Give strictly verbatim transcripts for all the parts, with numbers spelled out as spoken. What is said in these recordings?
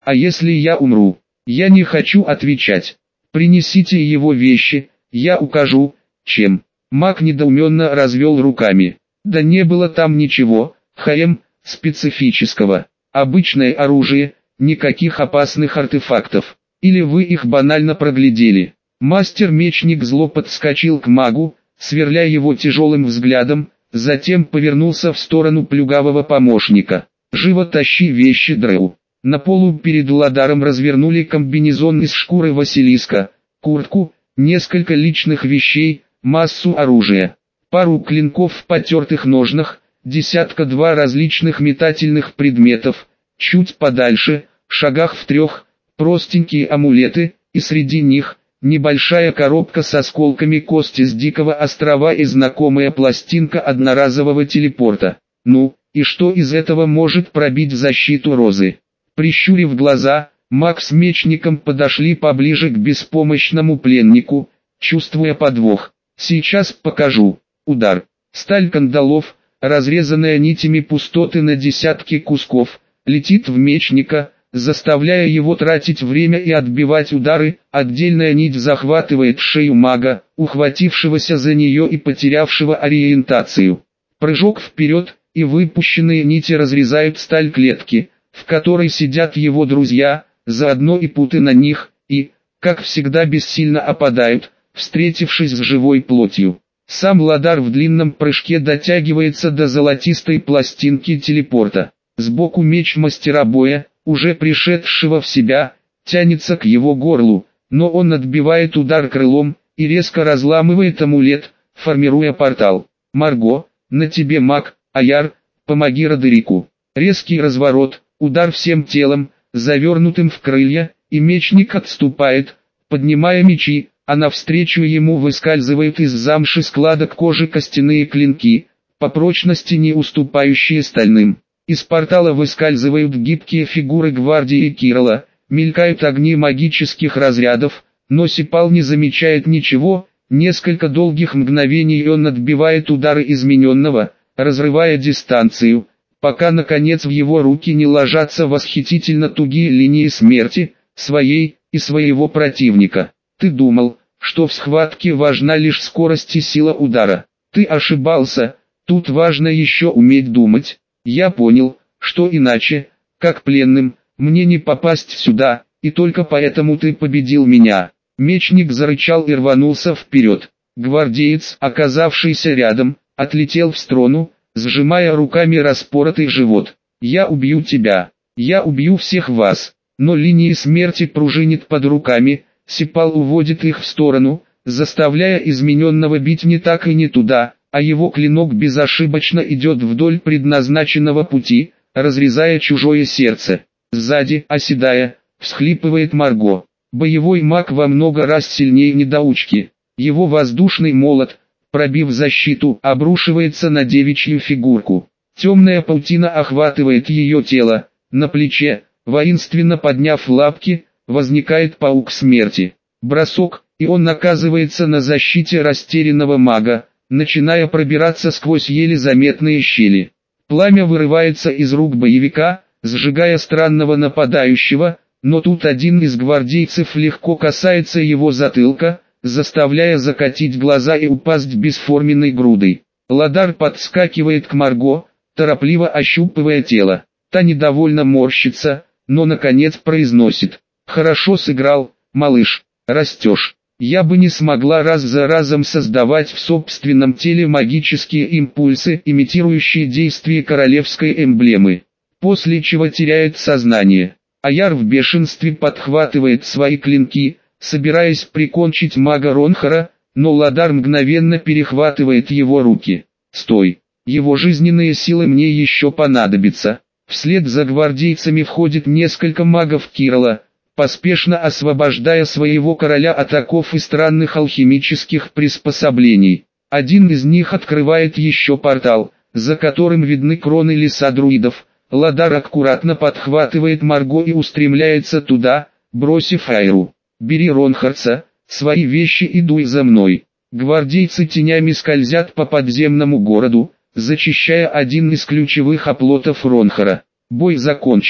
А если я умру? Я не хочу отвечать. Принесите его вещи, я укажу, чем. Маг недоуменно развел руками. Да не было там ничего, ХМ, специфического. Обычное оружие, никаких опасных артефактов. Или вы их банально проглядели. Мастер-мечник зло подскочил к магу, сверляя его тяжелым взглядом, затем повернулся в сторону плюгавого помощника. «Живо тащи вещи, Дрэу». На полу перед Ладаром развернули комбинезон из шкуры Василиска, куртку, несколько личных вещей, массу оружия, пару клинков в потертых ножнах, десятка-два различных метательных предметов, чуть подальше, шагах в трех, простенькие амулеты, и среди них, небольшая коробка с осколками кости с Дикого острова и знакомая пластинка одноразового телепорта. Ну, и что из этого может пробить защиту Розы? Прищурив глаза, маг с мечником подошли поближе к беспомощному пленнику, чувствуя подвох. Сейчас покажу. Удар. Сталь кандалов, разрезанная нитями пустоты на десятки кусков, летит в мечника, заставляя его тратить время и отбивать удары. Отдельная нить захватывает шею мага, ухватившегося за нее и потерявшего ориентацию. Прыжок вперед, и выпущенные нити разрезают сталь клетки, в которой сидят его друзья, заодно и путы на них, и, как всегда, бессильно опадают, встретившись с живой плотью. Сам Ладар в длинном прыжке дотягивается до золотистой пластинки телепорта. Сбоку меч мастера боя, уже пришедшего в себя, тянется к его горлу, но он отбивает удар крылом и резко разламывает амулет, формируя портал. «Марго, на тебе маг, Аяр, помоги Родерику». Резкий разворот, удар всем телом, завернутым в крылья, и мечник отступает, поднимая мечи, а навстречу ему выскальзывают из замши складок кожи костяные клинки, по прочности не уступающие стальным. Из портала выскальзывают гибкие фигуры гвардии Кирилла, мелькают огни магических разрядов, но Сипал не замечает ничего, несколько долгих мгновений он отбивает удары измененного, разрывая дистанцию, пока наконец в его руки не ложатся восхитительно тугие линии смерти, своей и своего противника. Ты думал, что в схватке важна лишь скорость и сила удара. Ты ошибался, тут важно еще уметь думать. Я понял, что иначе, как пленным, мне не попасть сюда, и только поэтому ты победил меня. Мечник зарычал и рванулся вперед. Гвардеец, оказавшийся рядом, отлетел в сторону, сжимая руками распоротый живот. «Я убью тебя, я убью всех вас», но линии смерти пружинит под руками, Сипал уводит их в сторону, заставляя измененного бить не так и не туда, а его клинок безошибочно идет вдоль предназначенного пути, разрезая чужое сердце. Сзади, оседая, всхлипывает Марго. Боевой маг во много раз сильнее недоучки. Его воздушный молот, пробив защиту, обрушивается на девичью фигурку. Темная паутина охватывает ее тело, на плече, воинственно подняв лапки, возникает паук смерти. Бросок, и он оказывается на защите растерянного мага, начиная пробираться сквозь еле заметные щели. Пламя вырывается из рук боевика, сжигая странного нападающего, но тут один из гвардейцев легко касается его затылка, заставляя закатить глаза и упасть бесформенной грудой. Ладар подскакивает к Марго, торопливо ощупывая тело. Та недовольно морщится, но наконец произносит: «Хорошо сыграл, малыш, растешь». Я бы не смогла раз за разом создавать в собственном теле магические импульсы, имитирующие действие королевской эмблемы. После чего теряет сознание. Аяр в бешенстве подхватывает свои клинки, собираясь прикончить мага Ронхара, но Ладар мгновенно перехватывает его руки. «Стой! Его жизненные силы мне еще понадобятся». Вслед за гвардейцами входит несколько магов Кирилла, поспешно освобождая своего короля от оков и странных алхимических приспособлений. Один из них открывает еще портал, за которым видны кроны леса друидов. Ладар аккуратно подхватывает Марго и устремляется туда, бросив Айру: «Бери Ронхарца, свои вещи и дуй за мной». Гвардейцы тенями скользят по подземному городу, зачищая один из ключевых оплотов Ронхара. Бой закончен.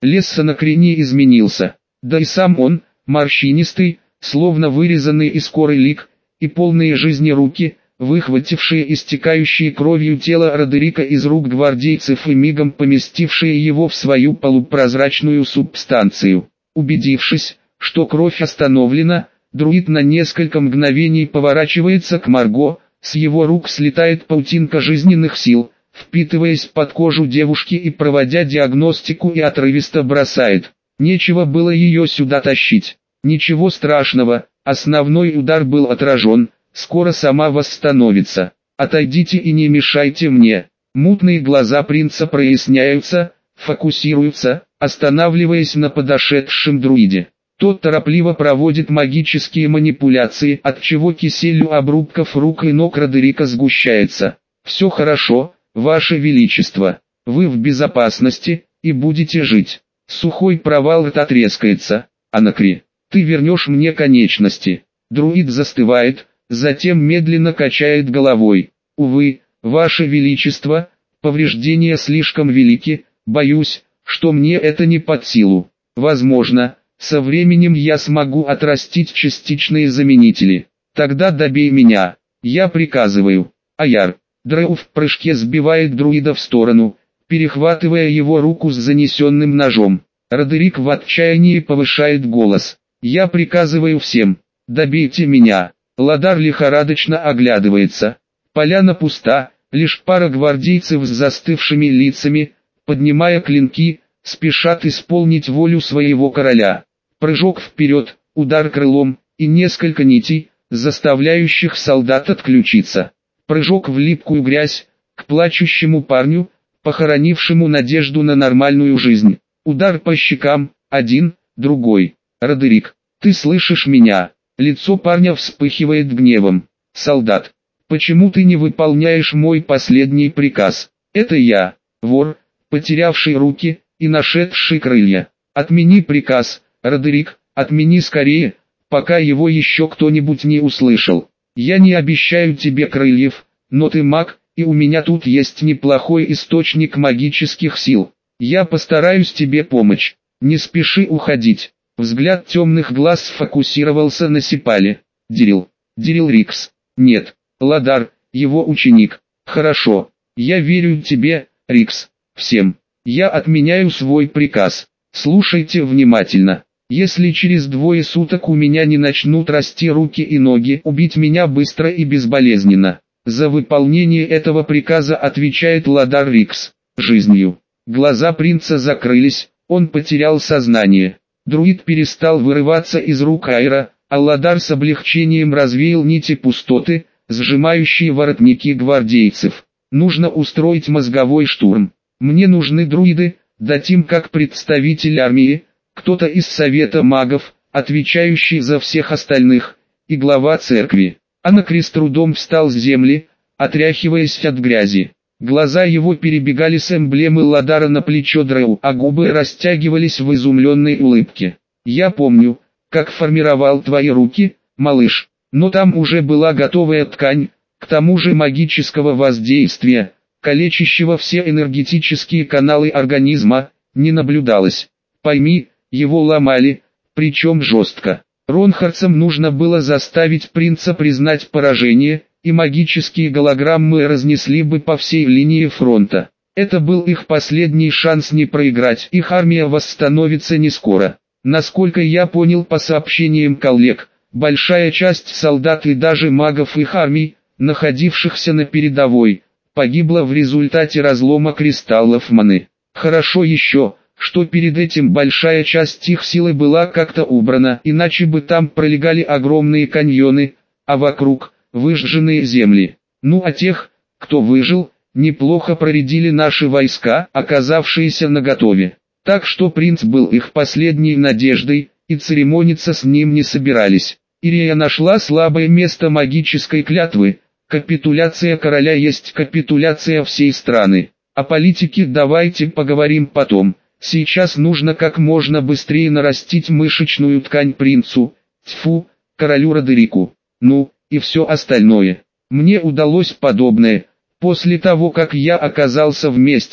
Лесса на крене изменился. Да и сам он, морщинистый, словно вырезанный из коры лик, и полные жизни руки, выхватившие истекающие кровью тело Родерика из рук гвардейцев и мигом поместившие его в свою полупрозрачную субстанцию. Убедившись, что кровь остановлена, друид на несколько мгновений поворачивается к Марго, с его рук слетает паутинка жизненных сил, впитываясь под кожу девушки и проводя диагностику и отрывисто бросает. Нечего было ее сюда тащить. Ничего страшного, основной удар был отражен, скоро сама восстановится. Отойдите и не мешайте мне. Мутные глаза принца проясняются, фокусируются, останавливаясь на подошедшем друиде. Тот торопливо проводит магические манипуляции, отчего кисель у обрубков рук и ног Родерика сгущается. «Все хорошо, Ваше Величество, вы в безопасности, и будете жить». Сухой провал рта трескается. «Анакри, ты вернешь мне конечности». Друид застывает, затем медленно качает головой. «Увы, Ваше Величество, повреждения слишком велики, боюсь, что мне это не под силу. Возможно, со временем я смогу отрастить частичные заменители. Тогда добей меня, я приказываю». Аяр. Дрэу в прыжке сбивает друида в сторону, перехватывая его руку с занесенным ножом. Родерик в отчаянии повышает голос. «Я приказываю всем, добейте меня». Ладар лихорадочно оглядывается. Поляна пуста, лишь пара гвардейцев с застывшими лицами, поднимая клинки, спешат исполнить волю своего короля. Прыжок вперед, удар крылом, и несколько нитей, заставляющих солдат отключиться. Прыжок в липкую грязь, к плачущему парню, похоронившему надежду на нормальную жизнь. Удар по щекам, один, другой. «Родерик, ты слышишь меня?» Лицо парня вспыхивает гневом. «Солдат, почему ты не выполняешь мой последний приказ? Это я, вор, потерявший руки и нашедший крылья. Отмени приказ, Родерик, отмени скорее, пока его еще кто-нибудь не услышал. Я не обещаю тебе крыльев, но ты маг, и у меня тут есть неплохой источник магических сил. Я постараюсь тебе помочь. Не спеши уходить». Взгляд темных глаз сфокусировался на Сипале. «Дирил. Дирил Рикс. Нет. Ладар, его ученик. Хорошо. Я верю тебе, Рикс. Всем. Я отменяю свой приказ. Слушайте внимательно. Если через двое суток у меня не начнут расти руки и ноги, убить меня быстро и безболезненно. За выполнение этого приказа отвечает Ладар Рикс. Жизнью». Глаза принца закрылись, он потерял сознание. Друид перестал вырываться из рук Айра, а Ладар с облегчением развеял нити пустоты, сжимающие воротники гвардейцев. «Нужно устроить мозговой штурм. Мне нужны друиды, датим как представитель армии, кто-то из совета магов, отвечающий за всех остальных, и глава церкви». Анакри с трудом встал с земли, отряхиваясь от грязи. Глаза его перебегали с эмблемы Ладара на плечо Дрэу, а губы растягивались в изумленной улыбке. «Я помню, как формировал твои руки, малыш, но там уже была готовая ткань, к тому же магического воздействия, калечащего все энергетические каналы организма, не наблюдалось. Пойми, его ломали, причем жестко. Ронхардцам нужно было заставить принца признать поражение, и магические голограммы разнесли бы по всей линии фронта. Это был их последний шанс не проиграть, их армия восстановится не скоро. Насколько я понял по сообщениям коллег, большая часть солдат и даже магов их армий, находившихся на передовой, погибла в результате разлома кристаллов маны. Хорошо еще, что перед этим большая часть их силы была как-то убрана, иначе бы там пролегали огромные каньоны, а вокруг – выжженные земли. Ну а тех, кто выжил, неплохо проредили наши войска, оказавшиеся наготове. Так что принц был их последней надеждой, и церемониться с ним не собирались. Ирия нашла слабое место магической клятвы. Капитуляция короля есть капитуляция всей страны. О политике давайте поговорим потом. Сейчас нужно как можно быстрее нарастить мышечную ткань принцу, тьфу, королю Родерику. Ну, и все остальное. Мне удалось подобное, после того как я оказался вместе,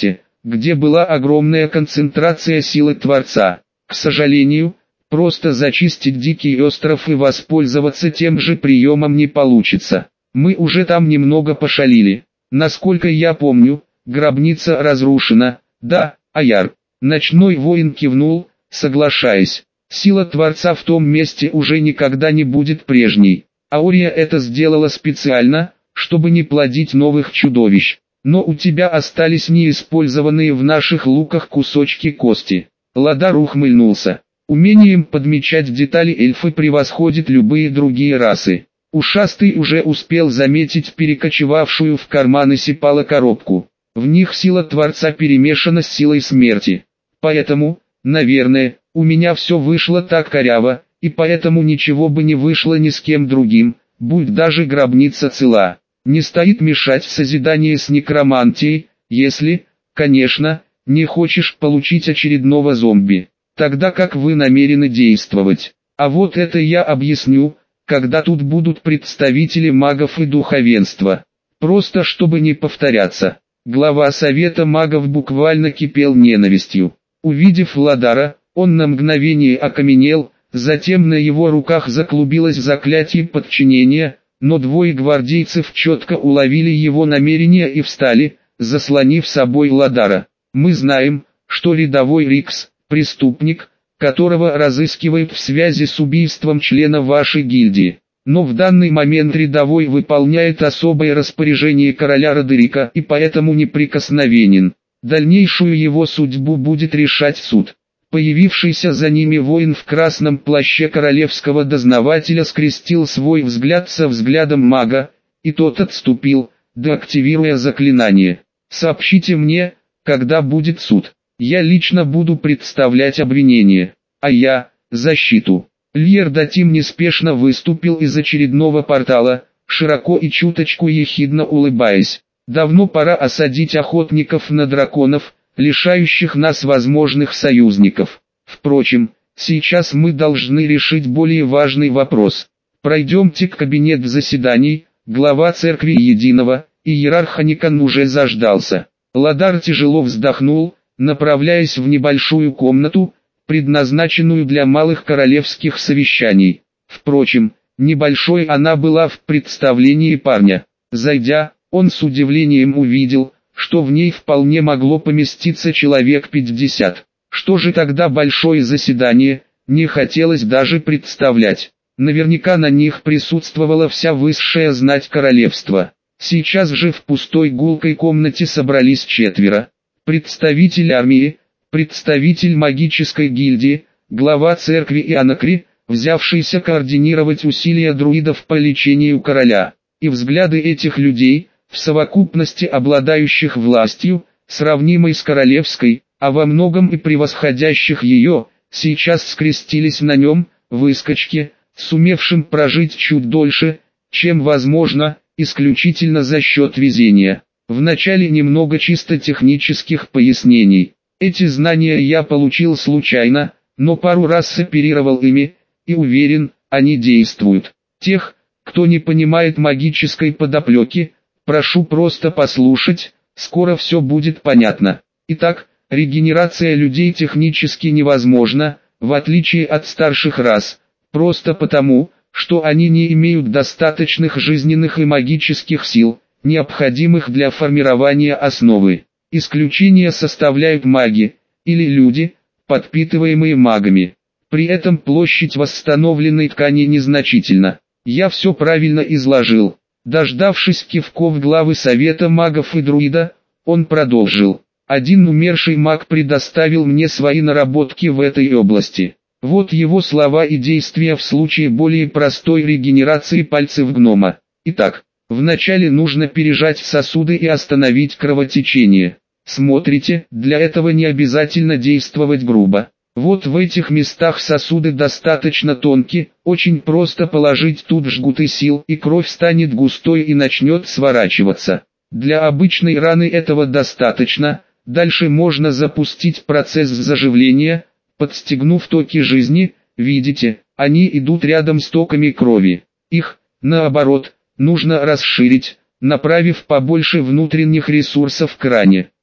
где была огромная концентрация силы Творца. К сожалению, просто зачистить дикий остров и воспользоваться тем же приемом не получится. Мы уже там немного пошалили. Насколько я помню, гробница разрушена. Да, Аяр. Ночной воин кивнул, соглашаясь. Сила Творца в том месте уже никогда не будет прежней. Аурия это сделала специально, чтобы не плодить новых чудовищ. Но у тебя остались неиспользованные в наших луках кусочки кости. Ладар ухмыльнулся. Умением подмечать детали эльфы превосходят любые другие расы. Ушастый уже успел заметить перекочевавшую в карманы Сипала коробку. В них сила Творца перемешана с силой смерти. Поэтому, наверное, у меня все вышло так коряво, и поэтому ничего бы не вышло ни с кем другим, будь даже гробница цела. Не стоит мешать в созидании с некромантией, если, конечно, не хочешь получить очередного зомби. Тогда как вы намерены действовать? А вот это я объясню, когда тут будут представители магов и духовенства. Просто чтобы не повторяться. Глава совета магов буквально кипел ненавистью. Увидев Ладара, он на мгновение окаменел, затем на его руках заклубилось заклятие подчинения, но двое гвардейцев четко уловили его намерения и встали, заслонив собой Ладара. Мы знаем, что рядовой Рикс – преступник, которого разыскивают в связи с убийством члена вашей гильдии. Но в данный момент рядовой выполняет особое распоряжение короля Родерика и поэтому неприкосновенен. Дальнейшую его судьбу будет решать суд. Появившийся за ними воин в красном плаще королевского дознавателя скрестил свой взгляд со взглядом мага, и тот отступил, деактивируя заклинание. «Сообщите мне, когда будет суд. Я лично буду представлять обвинение, а я – защиту». Льер Датим неспешно выступил из очередного портала, широко и чуточку ехидно улыбаясь. «Давно пора осадить охотников на драконов, лишающих нас возможных союзников. Впрочем, сейчас мы должны решить более важный вопрос. Пройдемте к кабинету заседаний, глава церкви Единого, иерарх Аникан уже заждался». Ладар тяжело вздохнул, направляясь в небольшую комнату, предназначенную для малых королевских совещаний. Впрочем, небольшой она была в представлении парня. Зайдя, он с удивлением увидел, что в ней вполне могло поместиться человек пятьдесят. Что же тогда большое заседание, не хотелось даже представлять. Наверняка на них присутствовала вся высшая знать королевства. Сейчас же в пустой гулкой комнате собрались четверо. Представитель армии, представитель магической гильдии, глава церкви и Анакри, взявшийся координировать усилия друидов по лечению короля. И взгляды этих людей, в совокупности обладающих властью, сравнимой с королевской, а во многом и превосходящих ее, сейчас скрестились на нем, выскочке, сумевшим прожить чуть дольше, чем возможно, исключительно за счет везения. Вначале немного чисто технических пояснений. Эти знания я получил случайно, но пару раз оперировал ими, и уверен, они действуют. Тех, кто не понимает магической подоплеки, прошу просто послушать, скоро все будет понятно. Итак, регенерация людей технически невозможна, в отличие от старших рас, просто потому, что они не имеют достаточных жизненных и магических сил, необходимых для формирования основы. Исключение составляют маги, или люди, подпитываемые магами. При этом площадь восстановленной ткани незначительна. Я все правильно изложил. Дождавшись кивков главы Совета магов и друида, он продолжил. Один умерший маг предоставил мне свои наработки в этой области. Вот его слова и действия в случае более простой регенерации пальцев гнома. Итак, вначале нужно пережать сосуды и остановить кровотечение. Смотрите, для этого не обязательно действовать грубо. Вот в этих местах сосуды достаточно тонкие, очень просто положить тут жгуты сил и кровь станет густой и начнет сворачиваться. Для обычной раны этого достаточно, дальше можно запустить процесс заживления, подстегнув токи жизни, видите, они идут рядом с токами крови. Их, наоборот, нужно расширить, направив побольше внутренних ресурсов к ране.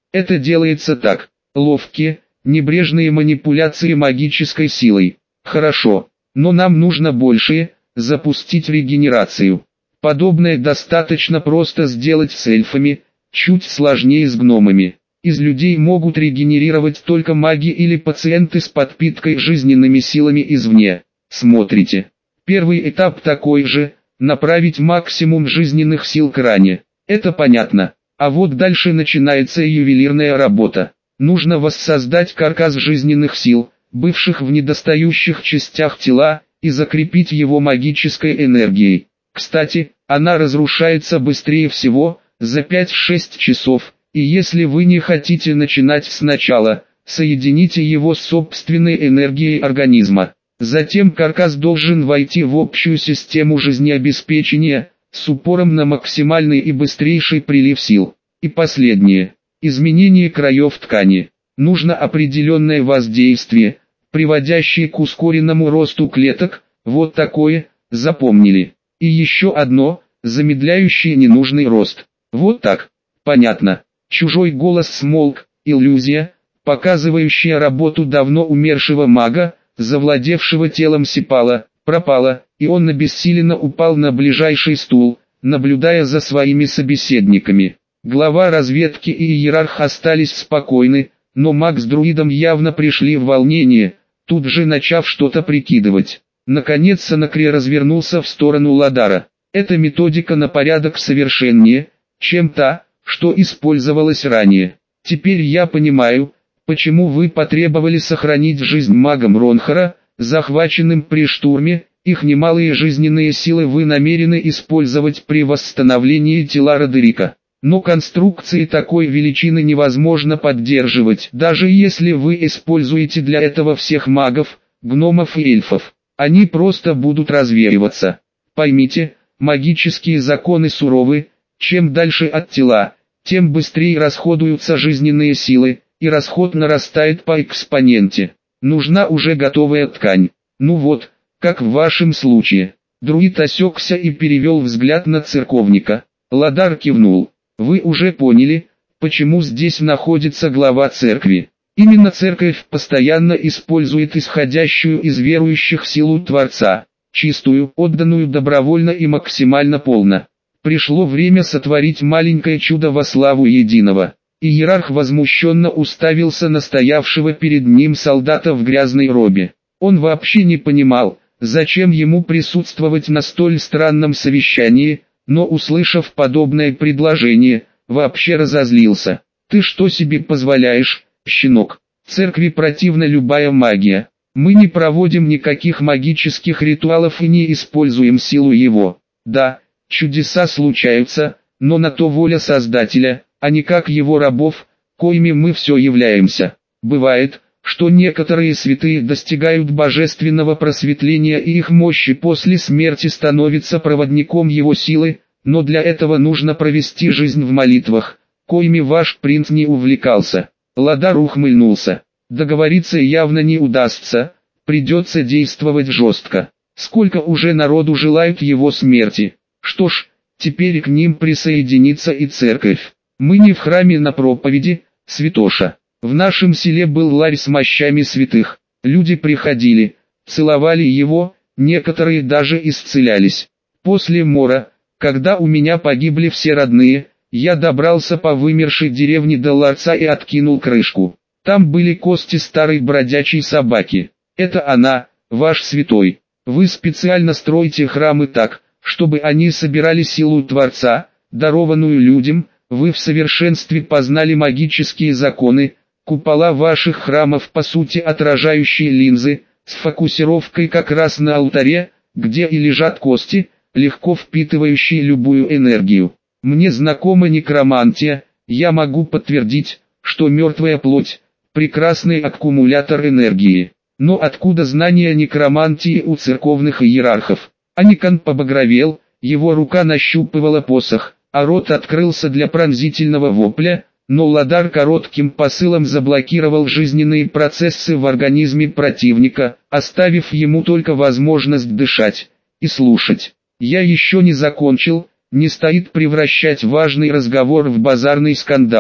Это делается так. Ловкие, небрежные манипуляции магической силой. Хорошо, но нам нужно большее, запустить регенерацию. Подобное достаточно просто сделать с эльфами, чуть сложнее с гномами. Из людей могут регенерировать только маги или пациенты с подпиткой жизненными силами извне. Смотрите. Первый этап такой же, направить максимум жизненных сил к ране. Это понятно. А вот дальше начинается ювелирная работа. Нужно воссоздать каркас жизненных сил, бывших в недостающих частях тела, и закрепить его магической энергией. Кстати, она разрушается быстрее всего, за пять-шесть часов, и если вы не хотите начинать сначала, соедините его с собственной энергией организма. Затем каркас должен войти в общую систему жизнеобеспечения, с упором на максимальный и быстрейший прилив сил. И последнее. Изменение краев ткани. Нужно определенное воздействие, приводящее к ускоренному росту клеток, вот такое, запомнили. И еще одно, замедляющее ненужный рост. Вот так. Понятно. Чужой голос смолк, иллюзия, показывающая работу давно умершего мага, завладевшего телом Сипала, пропала, и он обессиленно упал на ближайший стул, наблюдая за своими собеседниками. Глава разведки и иерарх остались спокойны, но маг с друидом явно пришли в волнение, тут же начав что-то прикидывать. Наконец Санакри развернулся в сторону Ладара. Эта методика на порядок совершеннее, чем та, что использовалась ранее. Теперь я понимаю, почему вы потребовали сохранить жизнь магам Ронхара, захваченным при штурме. Их немалые жизненные силы вы намерены использовать при восстановлении тела Родерика. Но конструкции такой величины невозможно поддерживать, даже если вы используете для этого всех магов, гномов и эльфов. Они просто будут развеиваться. Поймите, магические законы суровы, чем дальше от тела, тем быстрее расходуются жизненные силы, и расход нарастает по экспоненте. Нужна уже готовая ткань. Ну вот, как в вашем случае. Друид осекся и перевел взгляд на церковника. Ладар кивнул. Вы уже поняли, почему здесь находится глава церкви. Именно церковь постоянно использует исходящую из верующих силу Творца, чистую, отданную добровольно и максимально полно. Пришло время сотворить маленькое чудо во славу единого. Иерарх возмущенно уставился на стоявшего перед ним солдата в грязной робе. Он вообще не понимал, зачем ему присутствовать на столь странном совещании, но услышав подобное предложение, вообще разозлился. «Ты что себе позволяешь, щенок? Церкви противна любая магия. Мы не проводим никаких магических ритуалов и не используем силу его. Да, чудеса случаются, но на то воля Создателя, а не как его рабов, коими мы все являемся. Бывает, что некоторые святые достигают божественного просветления и их мощи после смерти становится проводником его силы, но для этого нужно провести жизнь в молитвах, коими ваш принц не увлекался». Ладар ухмыльнулся. Договориться явно не удастся, придется действовать жестко. Сколько уже народу желают его смерти. Что ж, теперь к ним присоединится и церковь. Мы не в храме на проповеди, святоша. В нашем селе был ларь с мощами святых. Люди приходили, целовали его, некоторые даже исцелялись. После мора, когда у меня погибли все родные, я добрался по вымершей деревне до ларца и откинул крышку. Там были кости старой бродячей собаки. Это она, ваш святой. Вы специально строите храмы так, чтобы они собирали силу Творца, дарованную людям. Вы в совершенстве познали магические законы, купола ваших храмов по сути отражающие линзы, с фокусировкой как раз на алтаре, где и лежат кости, легко впитывающие любую энергию. Мне знакома некромантия, я могу подтвердить, что мертвая плоть – прекрасный аккумулятор энергии. Но откуда знания некромантии у церковных иерархов? Аникан побагровел, его рука нащупывала посох, а рот открылся для пронзительного вопля, но Ладар коротким посылом заблокировал жизненные процессы в организме противника, оставив ему только возможность дышать и слушать. «Я еще не закончил», не стоит превращать важный разговор в базарный скандал.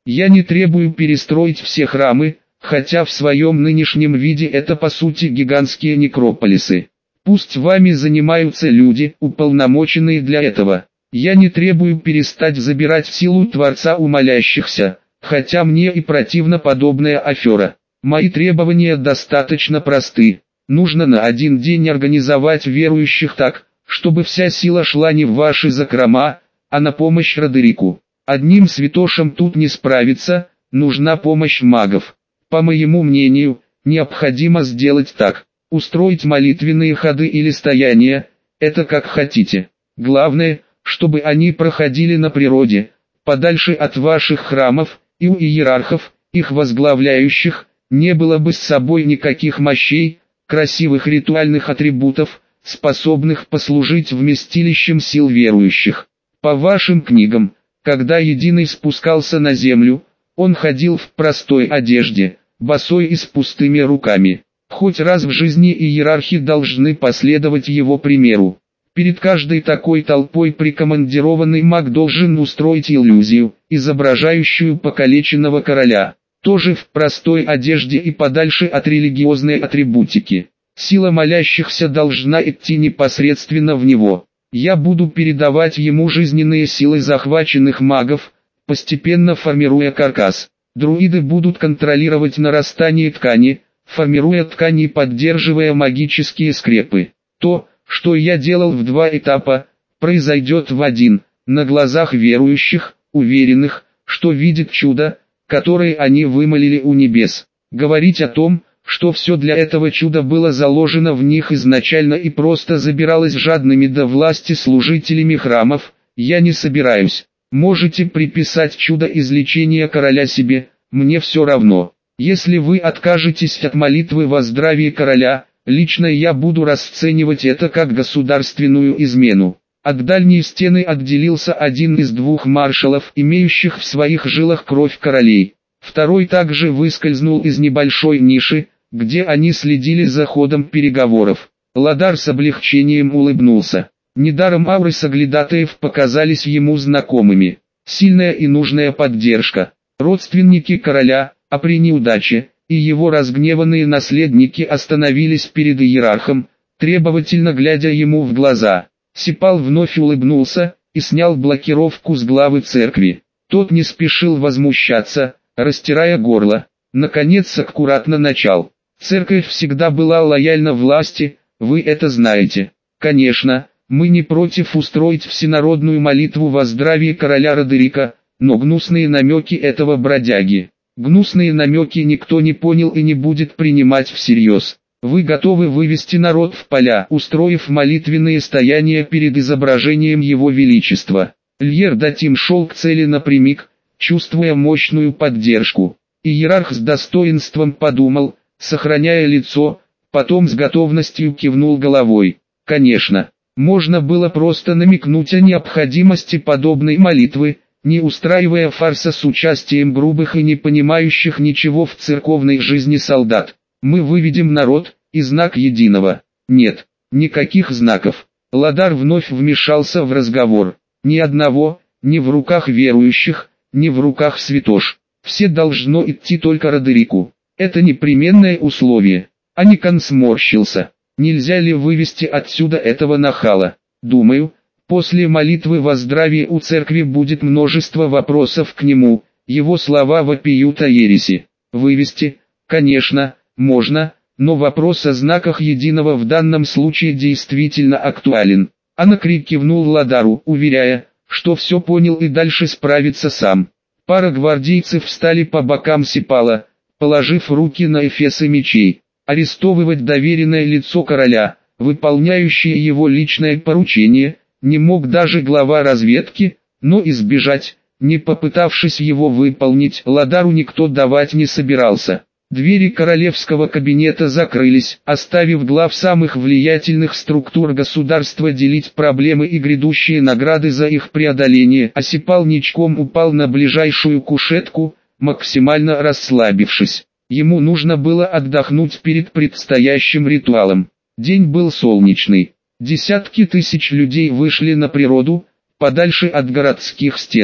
Я не требую перестроить все храмы, хотя в своем нынешнем виде это по сути гигантские некрополисы. Пусть вами занимаются люди, уполномоченные для этого. Я не требую перестать забирать силу Творца у молящихся, хотя мне и противна подобная афера. Мои требования достаточно просты. Нужно на один день организовать верующих так, чтобы вся сила шла не в ваши закрома, а на помощь Родерику. Одним святошем тут не справиться, нужна помощь магов. По моему мнению, необходимо сделать так. Устроить молитвенные ходы или стояния, это как хотите. Главное, чтобы они проходили на природе, подальше от ваших храмов, и у иерархов, их возглавляющих, не было бы с собой никаких мощей, красивых ритуальных атрибутов, способных послужить вместилищем сил верующих. По вашим книгам, когда Единый спускался на землю, он ходил в простой одежде, босой и с пустыми руками. Хоть раз в жизни иерархи должны последовать его примеру. Перед каждой такой толпой прикомандированный маг должен устроить иллюзию, изображающую покалеченного короля, тоже в простой одежде и подальше от религиозной атрибутики. Сила молящихся должна идти непосредственно в него. Я буду передавать ему жизненные силы захваченных магов, постепенно формируя каркас. Друиды будут контролировать нарастание ткани, формируя ткани и поддерживая магические скрепы. То, что я делал в два этапа, произойдет в один, на глазах верующих, уверенных, что видят чудо, которое они вымолили у небес. Говорить о том, что все для этого чуда было заложено в них изначально и просто забиралось жадными до власти служителями храмов, я не собираюсь. Можете приписать чудо излечения короля себе, мне все равно. Если вы откажетесь от молитвы во здравие короля, лично я буду расценивать это как государственную измену. От дальней стены отделился один из двух маршалов, имеющих в своих жилах кровь королей. Второй также выскользнул из небольшой ниши, где они следили за ходом переговоров. Ладар с облегчением улыбнулся. Недаром ауры соглядатаев показались ему знакомыми. Сильная и нужная поддержка. Родственники короля, а при неудаче, и его разгневанные наследники остановились перед иерархом, требовательно глядя ему в глаза. Сипал вновь улыбнулся и снял блокировку с главы церкви. Тот не спешил возмущаться, растирая горло. Наконец аккуратно начал. Церковь всегда была лояльна власти, вы это знаете. Конечно, мы не против устроить всенародную молитву во здравие короля Родерика, но гнусные намеки этого бродяги. Гнусные намеки никто не понял и не будет принимать всерьез. Вы готовы вывести народ в поля, устроив молитвенные стояния перед изображением его величества. Льер Датим шел к цели напрямик, чувствуя мощную поддержку. Иерарх с достоинством подумал, сохраняя лицо, потом с готовностью кивнул головой. Конечно, можно было просто намекнуть о необходимости подобной молитвы, не устраивая фарса с участием грубых и не понимающих ничего в церковной жизни солдат. Мы выведем народ, и знак единого. Нет, никаких знаков. Ладар вновь вмешался в разговор. Ни одного, ни в руках верующих, ни в руках святош. Все должно идти только Родерику. Это непременное условие. Аникан сморщился. Нельзя ли вывести отсюда этого нахала? Думаю, после молитвы во здравии у церкви будет множество вопросов к нему. Его слова вопиют о ереси. Вывести, конечно, можно, но вопрос о знаках единого в данном случае действительно актуален. Анакри кивнул Ладару, уверяя, что все понял и дальше справится сам. Пара гвардейцев встали по бокам Сипала, положив руки на эфесы мечей. Арестовывать доверенное лицо короля, выполняющее его личное поручение, не мог даже глава разведки, но избежать, не попытавшись его выполнить, Ладару никто давать не собирался. Двери королевского кабинета закрылись, оставив глав самых влиятельных структур государства делить проблемы и грядущие награды за их преодоление. Осипал ничком упал на ближайшую кушетку, максимально расслабившись. Ему нужно было отдохнуть перед предстоящим ритуалом. День был солнечный. Десятки тысяч людей вышли на природу, подальше от городских стен.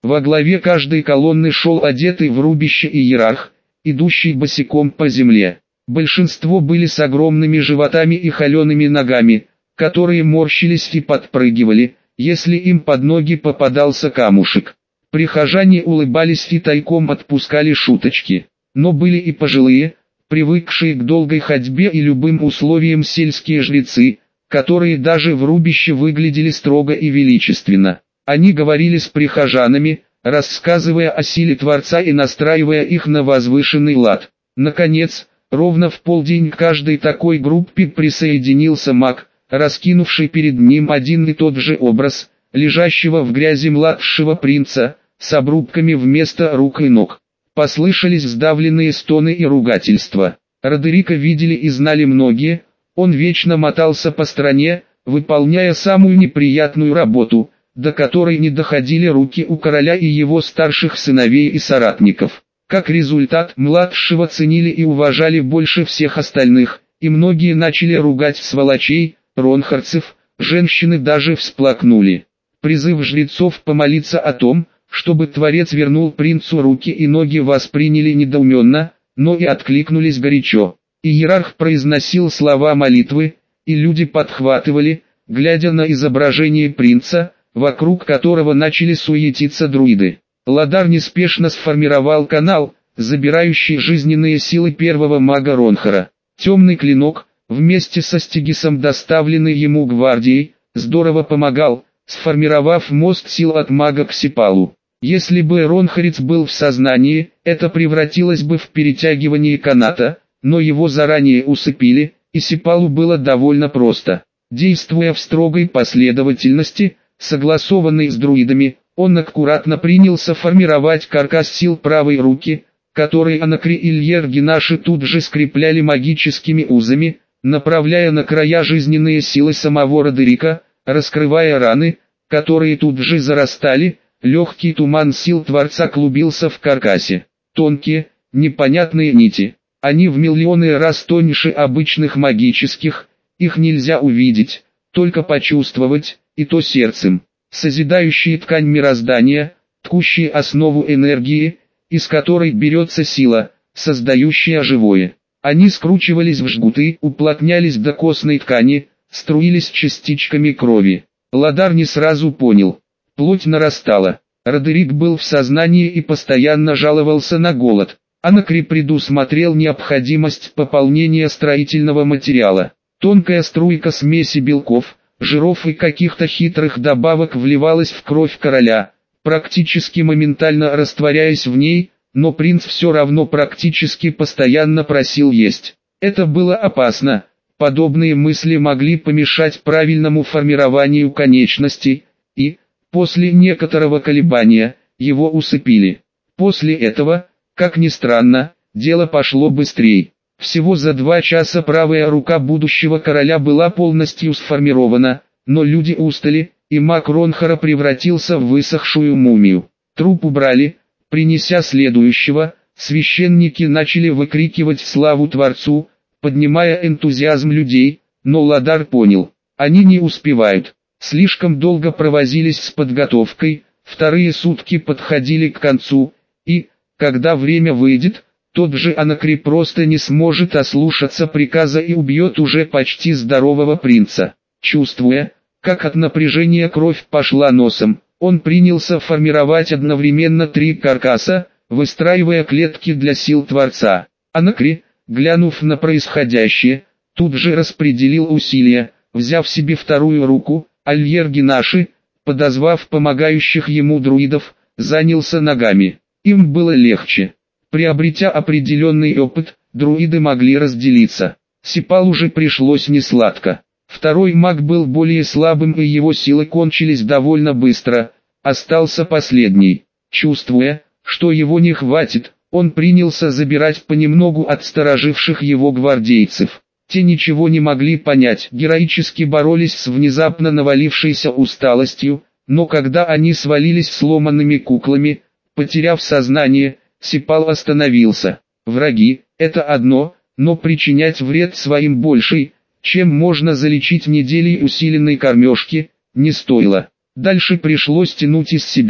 Во главе каждой колонны шел одетый в рубище иерарх, идущий босиком по земле. Большинство были с огромными животами и холеными ногами, которые морщились и подпрыгивали, если им под ноги попадался камушек. Прихожане улыбались и тайком отпускали шуточки. Но были и пожилые, привыкшие к долгой ходьбе и любым условиям сельские жрецы, которые даже в рубище выглядели строго и величественно. Они говорили с прихожанами, рассказывая о силе Творца и настраивая их на возвышенный лад. Наконец, ровно в полдень к каждой такой группе присоединился маг, раскинувший перед ним один и тот же образ, лежащего в грязи младшего принца, с обрубками вместо рук и ног. Послышались сдавленные стоны и ругательства. Родерика видели и знали многие, он вечно мотался по стране, выполняя самую неприятную работу, до которой не доходили руки у короля и его старших сыновей и соратников. Как результат, младшего ценили и уважали больше всех остальных, и многие начали ругать сволочей, ронхарцев, женщины даже всплакнули. Призыв жрецов помолиться о том, чтобы Творец вернул принцу руки и ноги, восприняли недоуменно, но и откликнулись горячо. Иерарх произносил слова молитвы, и люди подхватывали, глядя на изображение принца, вокруг которого начали суетиться друиды. Ладар неспешно сформировал канал, забирающий жизненные силы первого мага Ронхара. Темный клинок, вместе со Стигисом, доставленный ему гвардией, здорово помогал, сформировав мост сил от мага к Сипалу. Если бы Ронхарец был в сознании, это превратилось бы в перетягивание каната, но его заранее усыпили, и Сипалу было довольно просто. Действуя в строгой последовательности, согласованной с друидами, он аккуратно принялся формировать каркас сил правой руки, который Анакри и Льер-Генаши тут же скрепляли магическими узами, направляя на края жизненные силы самого Родерика, раскрывая раны, которые тут же зарастали. Легкий туман сил Творца клубился в каркасе. Тонкие, непонятные нити. Они в миллионы раз тоньше обычных магических, их нельзя увидеть, только почувствовать, и то сердцем. Созидающие ткань мироздания, ткущие основу энергии, из которой берется сила, создающая живое. Они скручивались в жгуты, уплотнялись до костной ткани, струились частичками крови. Ладар не сразу понял. Плоть нарастала. Родерик был в сознании и постоянно жаловался на голод. Анакри предусмотрел необходимость пополнения строительного материала. Тонкая струйка смеси белков, жиров и каких-то хитрых добавок вливалась в кровь короля, практически моментально растворяясь в ней, но принц все равно практически постоянно просил есть. Это было опасно. Подобные мысли могли помешать правильному формированию конечностей, и, после некоторого колебания, его усыпили. После этого, как ни странно, дело пошло быстрее. Всего за два часа правая рука будущего короля была полностью сформирована, но люди устали, и маг Ронхара превратился в высохшую мумию. Труп убрали, принеся следующего, священники начали выкрикивать славу Творцу, поднимая энтузиазм людей, но Ладар понял, они не успевают. Слишком долго провозились с подготовкой, вторые сутки подходили к концу, и, когда время выйдет, тот же Анакри просто не сможет ослушаться приказа и убьет уже почти здорового принца. Чувствуя, как от напряжения кровь пошла носом, он принялся формировать одновременно три каркаса, выстраивая клетки для сил Творца. Анакри, глянув на происходящее, тут же распределил усилия, взяв себе вторую руку, а Льер-Генаши, подозвав помогающих ему друидов, занялся ногами. Им было легче. Приобретя определенный опыт, друиды могли разделиться. Сипалу же пришлось несладко. Второй маг был более слабым и его силы кончились довольно быстро, остался последний. Чувствуя, что его не хватит, он принялся забирать понемногу от стороживших его гвардейцев. Те ничего не могли понять, героически боролись с внезапно навалившейся усталостью, но когда они свалились сломанными куклами, потеряв сознание, Сипал остановился. Враги – это одно, но причинять вред своим больший, чем можно залечить неделей усиленной кормежки, не стоило. Дальше пришлось тянуть из себя,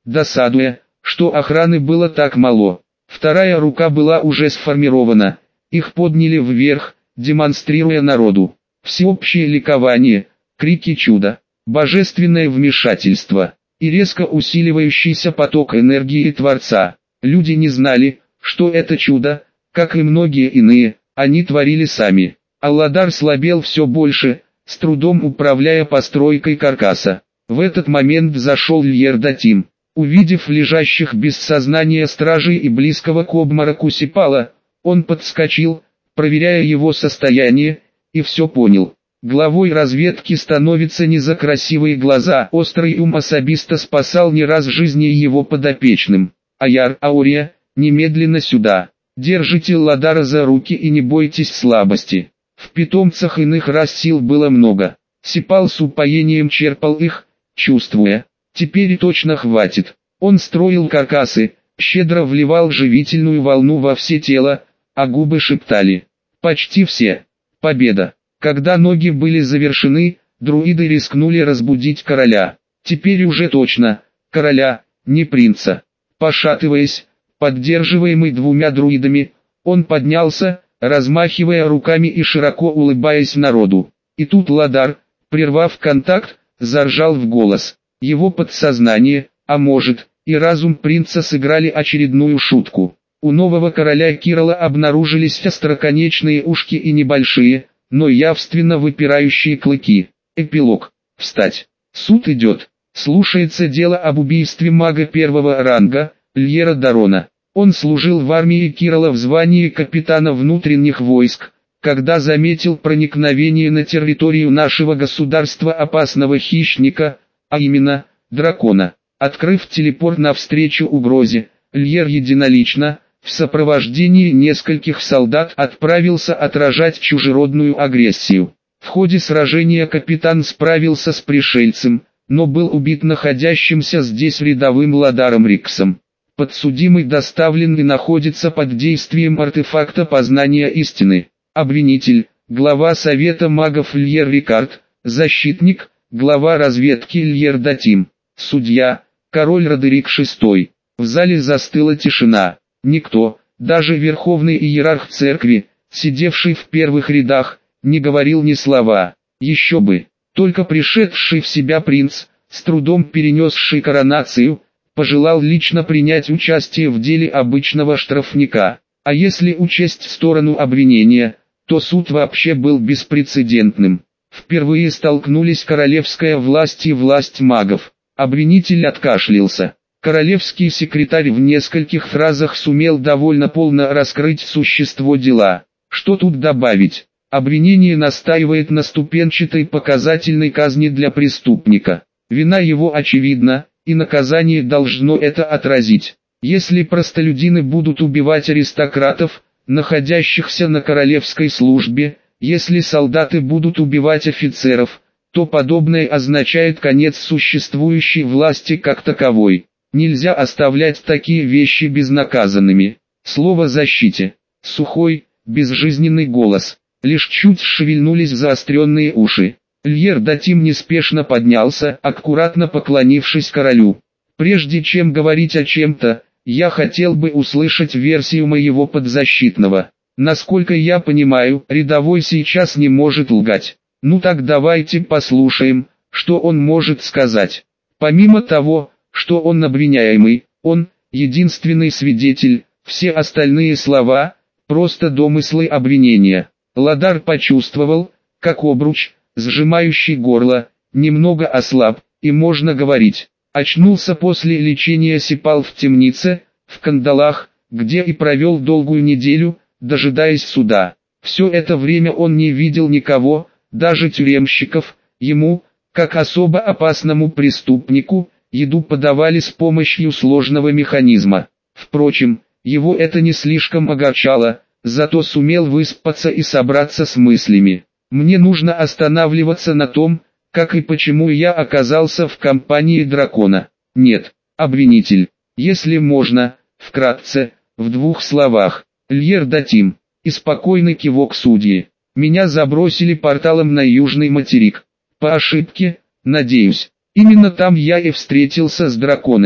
досадуя, что охраны было так мало. Вторая рука была уже сформирована, их подняли вверх, демонстрируя народу. Всеобщее ликование, крики чуда, божественное вмешательство и резко усиливающийся поток энергии Творца. Люди не знали, что это чудо, как и многие иные, они творили сами. Алладар слабел все больше, с трудом управляя постройкой каркаса. В этот момент зашел Льер Датим. Увидев лежащих без сознания стражей и близкого к обмороку Сипала, он подскочил, проверяя его состояние, и все понял. Главой разведки становится не за красивые глаза. Острый ум особисто спасал не раз жизни его подопечным. Аяр, Аурия, немедленно сюда. Держите Ладара за руки и не бойтесь слабости. В питомцах иных рас сил было много. Сипал с упоением черпал их, чувствуя, теперь точно хватит. Он строил каркасы, щедро вливал живительную волну во все тело, а губы шептали. Почти все. Победа. Когда ноги были завершены, друиды рискнули разбудить короля. Теперь уже точно, короля, не принца. Пошатываясь, поддерживаемый двумя друидами, он поднялся, размахивая руками и широко улыбаясь народу. И тут Ладар, прервав контакт, заржал в голос. Его подсознание, а может, и разум принца сыграли очередную шутку. У нового короля Кирилла обнаружились остроконечные ушки и небольшие, но явственно выпирающие клыки. Эпилог. Встать. Суд идет. Слушается дело об убийстве мага первого ранга, Льера Дарона. Он служил в армии Кирилла в звании капитана внутренних войск, когда заметил проникновение на территорию нашего государства опасного хищника, а именно, дракона. Открыв телепорт навстречу угрозе, Льер единолично, в сопровождении нескольких солдат отправился отражать чужеродную агрессию. В ходе сражения капитан справился с пришельцем, но был убит находящимся здесь рядовым Ладаром Риксом. Подсудимый доставлен и находится под действием артефакта познания истины. Обвинитель, глава Совета магов Льер Рикард, защитник, глава разведки Льер Датим, судья, король Родерик шестой. В зале застыла тишина. Никто, даже верховный иерарх церкви, сидевший в первых рядах, не говорил ни слова. Еще бы, только пришедший в себя принц, с трудом перенесший коронацию, пожелал лично принять участие в деле обычного штрафника. А если учесть сторону обвинения, то суд вообще был беспрецедентным. Впервые столкнулись королевская власть и власть магов. Обвинитель откашлялся. Королевский секретарь в нескольких фразах сумел довольно полно раскрыть существо дела. Что тут добавить? Обвинение настаивает на ступенчатой показательной казни для преступника. Вина его очевидна, и наказание должно это отразить. Если простолюдины будут убивать аристократов, находящихся на королевской службе, если солдаты будут убивать офицеров, то подобное означает конец существующей власти как таковой. Нельзя оставлять такие вещи безнаказанными. Слово «защите». Сухой, безжизненный голос. Лишь чуть шевельнулись заостренные уши. Льер Датим неспешно поднялся, аккуратно поклонившись королю. Прежде чем говорить о чем-то, я хотел бы услышать версию моего подзащитного. Насколько я понимаю, рядовой сейчас не может лгать. Ну так давайте послушаем, что он может сказать. Помимо того, что он обвиняемый, он единственный свидетель, все остальные слова – просто домыслы обвинения. Ладар почувствовал, как обруч, сжимающий горло, немного ослаб, и можно говорить. Очнулся после лечения Сипал в темнице, в кандалах, где и провел долгую неделю, дожидаясь суда. Все это время он не видел никого, даже тюремщиков. Ему, как особо опасному преступнику, еду подавали с помощью сложного механизма. Впрочем, его это не слишком огорчало, зато сумел выспаться и собраться с мыслями. Мне нужно останавливаться на том, как и почему я оказался в компании дракона. Нет, обвинитель, если можно, вкратце, в двух словах. Льер Датим, и спокойный кивок судьи. Меня забросили порталом на Южный материк. По ошибке, надеюсь. Именно там я и встретился с драконами.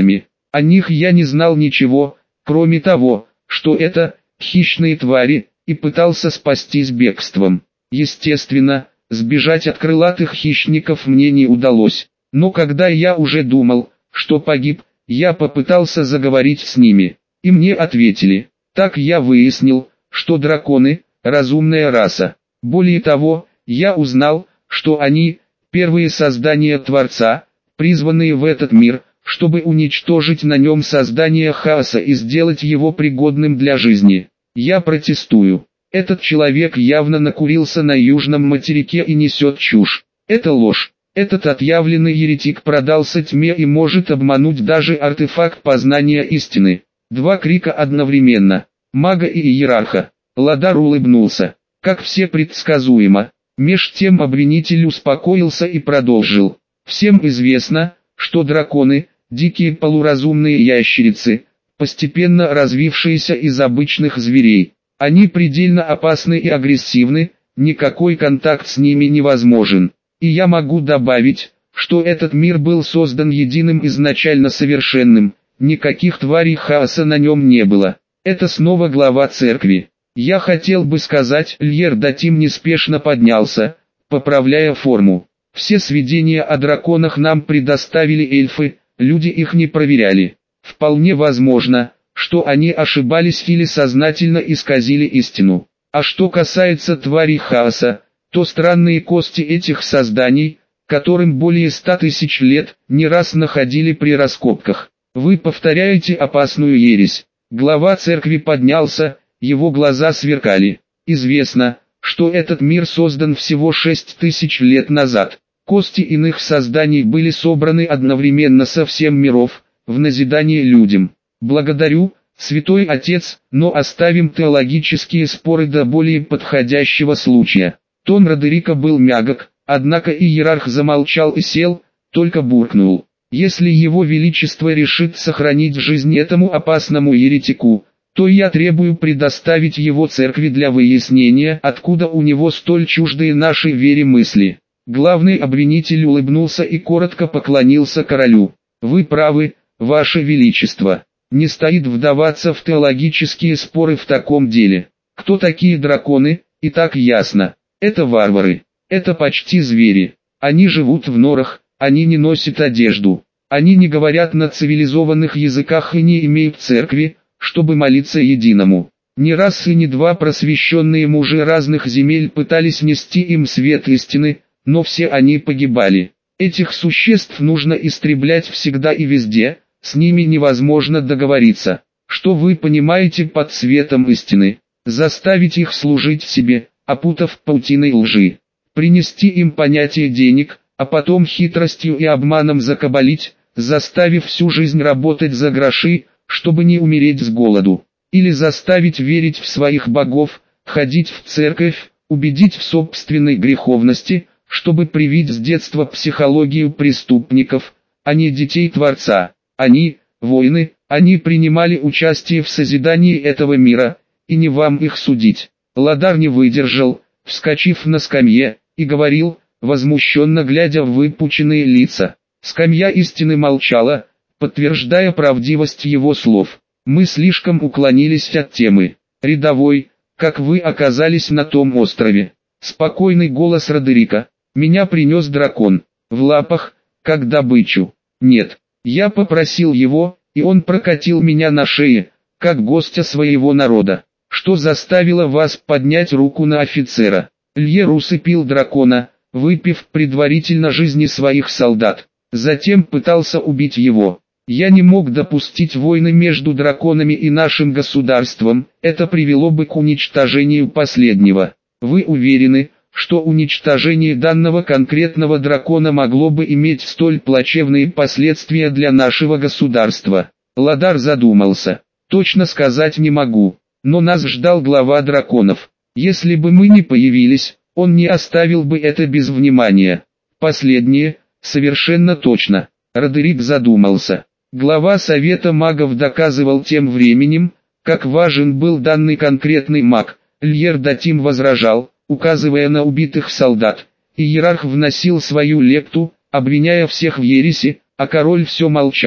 О них я не знал ничего, кроме того, что это хищные твари, и пытался спастись бегством. Естественно, сбежать от крылатых хищников мне не удалось, но когда я уже думал, что погиб, я попытался заговорить с ними, и мне ответили. Так я выяснил, что драконы – разумная раса. Более того, я узнал, что они – первые создания Творца, призванные в этот мир, чтобы уничтожить на нем создание хаоса и сделать его пригодным для жизни. Я протестую. Этот человек явно накурился на южном материке и несет чушь. Это ложь. Этот отъявленный еретик продался тьме и может обмануть даже артефакт познания истины. Два крика одновременно. Мага и иерарха. Ладар улыбнулся. Как все предсказуемо. Меж тем обвинитель успокоился и продолжил. Всем известно, что драконы, дикие полуразумные ящерицы, постепенно развившиеся из обычных зверей. Они предельно опасны и агрессивны, никакой контакт с ними невозможен. И я могу добавить, что этот мир был создан единым изначально совершенным, никаких тварей хаоса на нем не было. Это снова глава церкви. Я хотел бы сказать, Льер Датим неспешно поднялся, поправляя форму. Все сведения о драконах нам предоставили эльфы, люди их не проверяли. Вполне возможно, что они ошибались или сознательно исказили истину. А что касается тварей хаоса, то странные кости этих созданий, которым более ста тысяч лет, не раз находили при раскопках. Вы повторяете опасную ересь. Глава церкви поднялся, его глаза сверкали. Известно, что этот мир создан всего шесть тысяч лет назад. Кости иных созданий были собраны одновременно со всем миров, в назидание людям. Благодарю, Святой Отец, но оставим теологические споры до более подходящего случая. Тон Родерика был мягок, однако иерарх замолчал и сел, только буркнул. Если его величество решит сохранить жизнь этому опасному еретику, то я требую предоставить его церкви для выяснения, откуда у него столь чуждые нашей вере мысли. Главный обвинитель улыбнулся и коротко поклонился королю. Вы правы, ваше величество. Не стоит вдаваться в теологические споры в таком деле. Кто такие драконы, и так ясно. Это варвары. Это почти звери. Они живут в норах, они не носят одежду. Они не говорят на цивилизованных языках и не имеют церкви, чтобы молиться единому. Не раз и не два просвещенные мужи разных земель пытались нести им свет истины, но все они погибали. Этих существ нужно истреблять всегда и везде, с ними невозможно договориться. Что вы понимаете под светом истины? Заставить их служить себе, опутав паутиной лжи. Принести им понятие денег, а потом хитростью и обманом закабалить, заставив всю жизнь работать за гроши, чтобы не умереть с голоду. Или заставить верить в своих богов, ходить в церковь, убедить в собственной греховности, чтобы привить с детства психологию преступников, а не детей Творца. Они, воины, они принимали участие в созидании этого мира, и не вам их судить. Ладар не выдержал, вскочив на скамье, и говорил, возмущенно глядя в выпученные лица. Скамья истины молчала, подтверждая правдивость его слов. Мы слишком уклонились от темы. Рядовой, как вы оказались на том острове? Спокойный голос Родерика. Меня принес дракон. В лапах, как добычу. Нет, я попросил его, и он прокатил меня на шее, как гостя своего народа. Что заставило вас поднять руку на офицера? Льер усыпил дракона, выпив предварительно жизни своих солдат. Затем пытался убить его. Я не мог допустить войны между драконами и нашим государством, это привело бы к уничтожению последнего. Вы уверены, что уничтожение данного конкретного дракона могло бы иметь столь плачевные последствия для нашего государства? Ладар задумался. Точно сказать не могу, но нас ждал глава драконов. Если бы мы не появились, он не оставил бы это без внимания. Последнее, совершенно точно. Родерик задумался. Глава Совета магов доказывал тем временем, как важен был данный конкретный маг. Льер Датим возражал, указывая на убитых солдат. Иерарх вносил свою лепту, обвиняя всех в ереси, а король все молчал,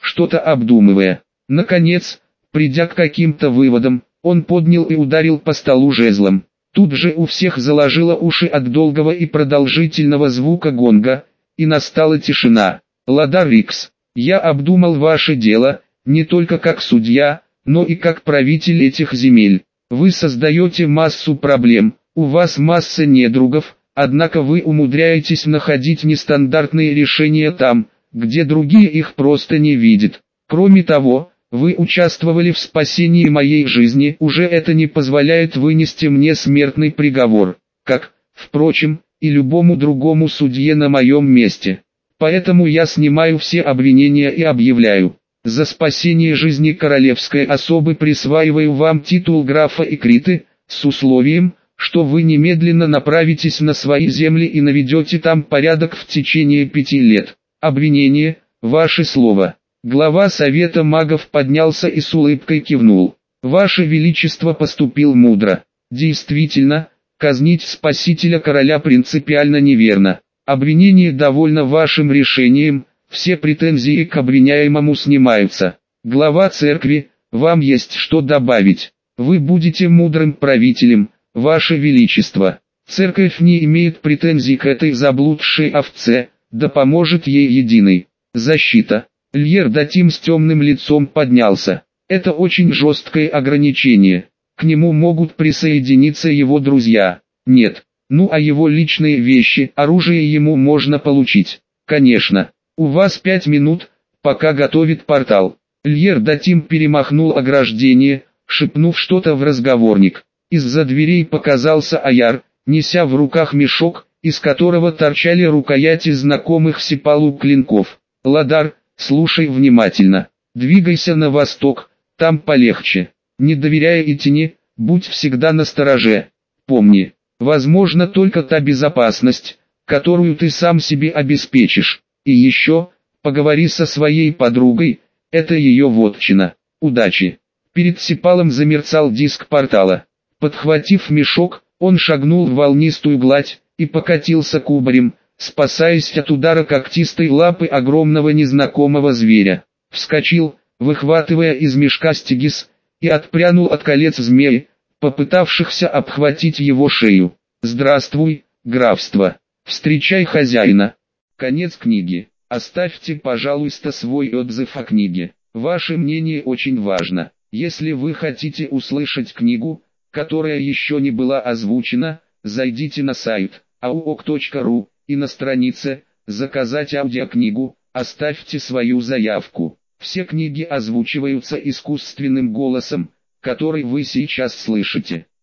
что-то обдумывая. Наконец, придя к каким-то выводам, он поднял и ударил по столу жезлом. Тут же у всех заложило уши от долгого и продолжительного звука гонга, и настала тишина. «Ладар Рикс, я обдумал ваше дело, не только как судья, но и как правитель этих земель. Вы создаете массу проблем, у вас масса недругов, однако вы умудряетесь находить нестандартные решения там, где другие их просто не видят. Кроме того, вы участвовали в спасении моей жизни, уже это не позволяет вынести мне смертный приговор, как, впрочем, и любому другому судье на моем месте. Поэтому я снимаю все обвинения и объявляю: за спасение жизни королевской особы присваиваю вам титул графа Икриты, с условием, что вы немедленно направитесь на свои земли и наведете там порядок в течение пяти лет. Обвинение, ваше слово». Глава Совета магов поднялся и с улыбкой кивнул. «Ваше Величество поступил мудро. Действительно, казнить спасителя короля принципиально неверно. Обвинение довольно вашим решением, все претензии к обвиняемому снимаются. Глава церкви, вам есть что добавить? Вы будете мудрым правителем, ваше Величество. Церковь не имеет претензий к этой заблудшей овце, да поможет ей единый. Защита». Льер Датим с темным лицом поднялся. «Это очень жесткое ограничение. К нему могут присоединиться его друзья. Нет. Ну а его личные вещи, оружие ему можно получить. Конечно. У вас пять минут, пока готовит портал». Льер Датим перемахнул ограждение, шепнув что-то в разговорник. Из-за дверей показался Аяр, неся в руках мешок, из которого торчали рукояти знакомых Сипалу клинков. «Ладар, слушай внимательно. Двигайся на восток, там полегче. Не доверяя Итине, будь всегда настороже. Помни, возможно только та безопасность, которую ты сам себе обеспечишь. И еще, поговори со своей подругой, это ее вотчина. Удачи». Перед Сипалом замерцал диск портала. Подхватив мешок, он шагнул в волнистую гладь и покатился кубарем, спасаясь от удара когтистой лапы огромного незнакомого зверя. Вскочил, выхватывая из мешка стегис, и отпрянул от колец змеи, попытавшихся обхватить его шею. «Здравствуй, графство! Встречай хозяина!» Конец книги. Оставьте, пожалуйста, свой отзыв о книге. Ваше мнение очень важно. Если вы хотите услышать книгу, которая еще не была озвучена, зайдите на сайт ауок точка ру и на странице «Заказать аудиокнигу» оставьте свою заявку. Все книги озвучиваются искусственным голосом, который вы сейчас слышите.